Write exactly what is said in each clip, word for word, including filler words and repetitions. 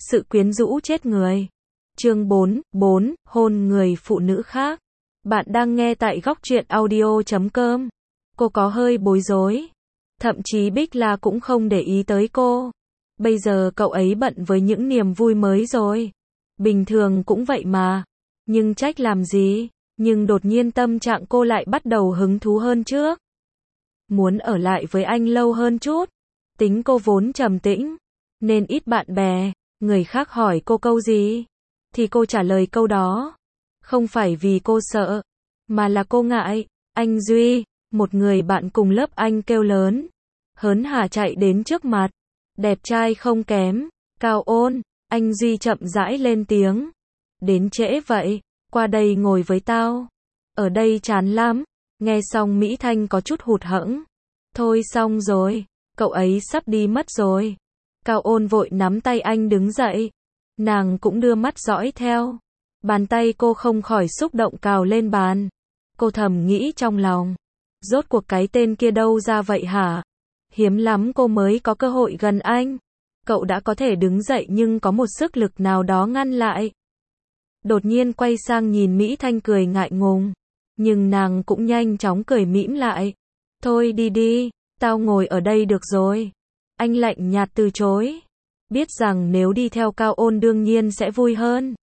Sự quyến rũ chết người. Chương bốn, bốn, hôn người phụ nữ khác. Bạn đang nghe tại góc truyện audio chấm com. Cô có hơi bối rối. Thậm chí Bích La cũng không để ý tới cô. Bây giờ cậu ấy bận với những niềm vui mới rồi. Bình thường cũng vậy mà. Nhưng trách làm gì? Nhưng đột nhiên tâm trạng cô lại bắt đầu hứng thú hơn trước. Muốn ở lại với anh lâu hơn chút. Tính cô vốn trầm tĩnh, nên ít bạn bè. Người khác hỏi cô câu gì, thì cô trả lời câu đó. Không phải vì cô sợ, mà là cô ngại. Anh Duy, một người bạn cùng lớp anh kêu lớn. Hớn hả chạy đến trước mặt. Đẹp trai không kém, Cao Ôn. Anh Duy chậm rãi lên tiếng. Đến trễ vậy, qua đây ngồi với tao. Ở đây chán lắm. Nghe xong Mỹ Thanh có chút hụt hẫng. Thôi xong rồi, cậu ấy sắp đi mất rồi. Cao Ôn vội nắm tay anh đứng dậy. Nàng cũng đưa mắt dõi theo. Bàn tay cô không khỏi xúc động cào lên bàn. Cô thầm nghĩ trong lòng. Rốt cuộc cái tên kia đâu ra vậy hả? Hiếm lắm cô mới có cơ hội gần anh. Cậu đã có thể đứng dậy nhưng có một sức lực nào đó ngăn lại. Đột nhiên quay sang nhìn Mỹ Thanh cười ngại ngùng. Nhưng nàng cũng nhanh chóng cười mỉm lại. Thôi đi đi, tao ngồi ở đây được rồi. Anh lạnh nhạt từ chối. Biết rằng nếu đi theo Cao Ôn đương nhiên sẽ vui hơn.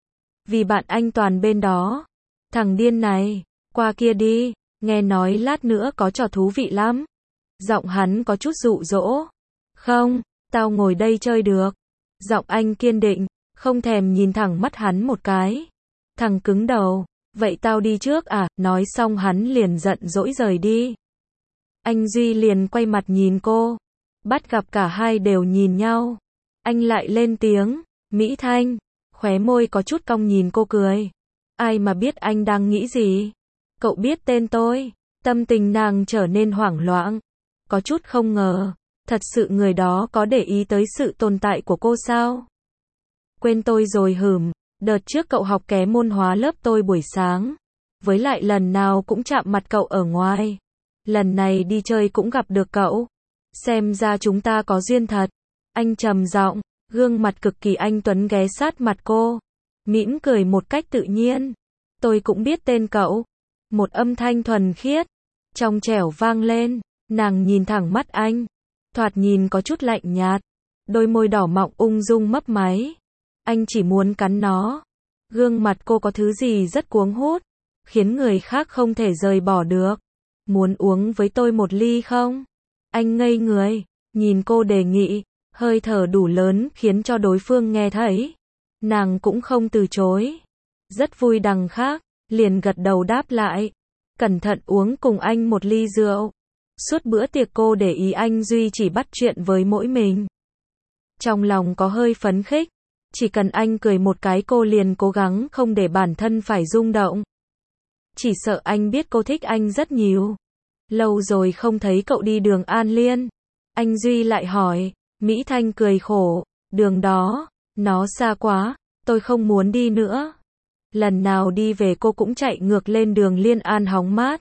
Vì bạn anh toàn bên đó. Thằng điên này, qua kia đi, nghe nói lát nữa có trò thú vị lắm. Giọng hắn có chút dụ dỗ. Không, tao ngồi đây chơi được. Giọng anh kiên định, không thèm nhìn thẳng mắt hắn một cái. Thằng cứng đầu, vậy tao đi trước à? Nói xong hắn liền giận dỗi rời đi. Anh Duy liền quay mặt nhìn cô. Bắt gặp cả hai đều nhìn nhau. Anh lại lên tiếng, Mỹ Thanh. Khóe môi có chút cong nhìn cô cười. Ai mà biết anh đang nghĩ gì? Cậu biết tên tôi. Tâm tình nàng trở nên hoảng loạn. Có chút không ngờ. Thật sự người đó có để ý tới sự tồn tại của cô sao? Quên tôi rồi hửm. Đợt trước cậu học ké môn hóa lớp tôi buổi sáng. Với lại lần nào cũng chạm mặt cậu ở ngoài. Lần này đi chơi cũng gặp được cậu. Xem ra chúng ta có duyên thật. Anh trầm giọng, gương mặt cực kỳ anh tuấn ghé sát mặt cô. Mỉm cười một cách tự nhiên. Tôi cũng biết tên cậu. Một âm thanh thuần khiết, trong trẻo vang lên. Nàng nhìn thẳng mắt anh. Thoạt nhìn có chút lạnh nhạt. Đôi môi đỏ mọng ung dung mấp máy. Anh chỉ muốn cắn nó. Gương mặt cô có thứ gì rất cuống hút. Khiến người khác không thể rời bỏ được. Muốn uống với tôi một ly không? Anh ngây người, nhìn cô đề nghị, hơi thở đủ lớn khiến cho đối phương nghe thấy. Nàng cũng không từ chối. Rất vui đằng khác, liền gật đầu đáp lại. Cẩn thận uống cùng anh một ly rượu. Suốt bữa tiệc cô để ý anh Duy chỉ bắt chuyện với mỗi mình. Trong lòng có hơi phấn khích. Chỉ cần anh cười một cái cô liền cố gắng không để bản thân phải rung động. Chỉ sợ anh biết cô thích anh rất nhiều. Lâu rồi không thấy cậu đi đường An Liên. Anh Duy lại hỏi. Mỹ Thanh cười khổ. Đường đó, nó xa quá, tôi không muốn đi nữa. Lần nào đi về cô cũng chạy ngược lên đường Liên An hóng mát.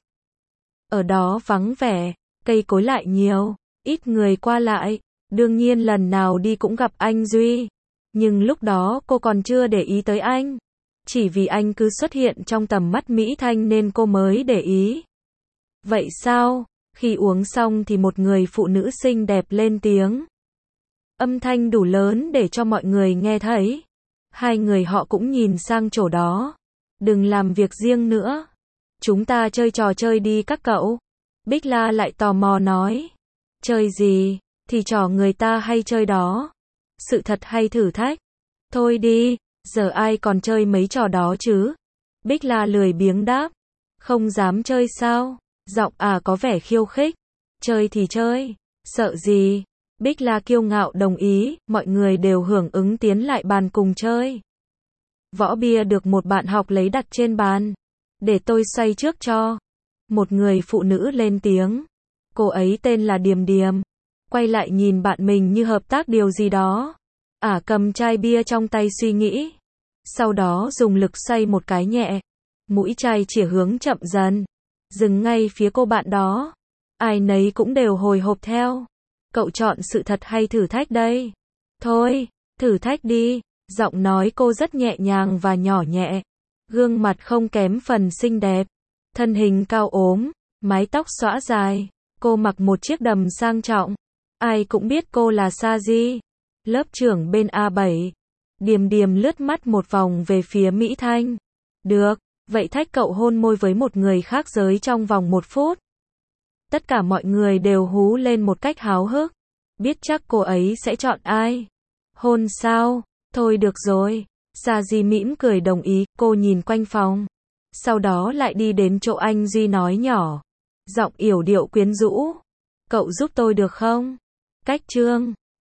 Ở đó vắng vẻ, cây cối lại nhiều, ít người qua lại. Đương nhiên lần nào đi cũng gặp anh Duy. Nhưng lúc đó cô còn chưa để ý tới anh. Chỉ vì anh cứ xuất hiện trong tầm mắt Mỹ Thanh nên cô mới để ý. Vậy sao? Khi uống xong thì một người phụ nữ xinh đẹp lên tiếng. Âm thanh đủ lớn để cho mọi người nghe thấy. Hai người họ cũng nhìn sang chỗ đó. Đừng làm việc riêng nữa. Chúng ta chơi trò chơi đi các cậu. Bích La lại tò mò nói. Chơi gì? Thì trò người ta hay chơi đó. Sự thật hay thử thách? Thôi đi, giờ ai còn chơi mấy trò đó chứ? Bích La lười biếng đáp. Không dám chơi sao? Giọng à có vẻ khiêu khích. Chơi thì chơi. Sợ gì? Bích La kiêu ngạo đồng ý. Mọi người đều hưởng ứng tiến lại bàn cùng chơi. Võ bia được một bạn học lấy đặt trên bàn. Để tôi xoay trước cho. Một người phụ nữ lên tiếng. Cô ấy tên là Điềm Điềm. Quay lại nhìn bạn mình như hợp tác điều gì đó. Ả cầm chai bia trong tay suy nghĩ. Sau đó dùng lực xoay một cái nhẹ. Mũi chai chỉ hướng chậm dần. Dừng ngay phía cô bạn đó. Ai nấy cũng đều hồi hộp theo. Cậu chọn sự thật hay thử thách đây? Thôi, Thử thách đi. Giọng nói cô rất nhẹ nhàng và nhỏ nhẹ. Gương mặt không kém phần xinh đẹp. Thân hình cao ốm, mái tóc xõa dài. Cô mặc một chiếc đầm sang trọng. Ai cũng biết cô là Sa Di, lớp trưởng bên A bảy. Điềm Điềm lướt mắt một vòng về phía Mỹ Thanh. Được, vậy thách cậu hôn môi với một người khác giới trong vòng một phút. Tất cả mọi người đều hú lên một cách háo hức. Biết chắc cô ấy sẽ chọn ai. Hôn sao? Thôi được rồi. Sa Di mỉm cười đồng ý, cô nhìn quanh phòng. Sau đó lại đi đến chỗ anh Duy nói nhỏ. Giọng yểu điệu quyến rũ. Cậu giúp tôi được không? Cách trương.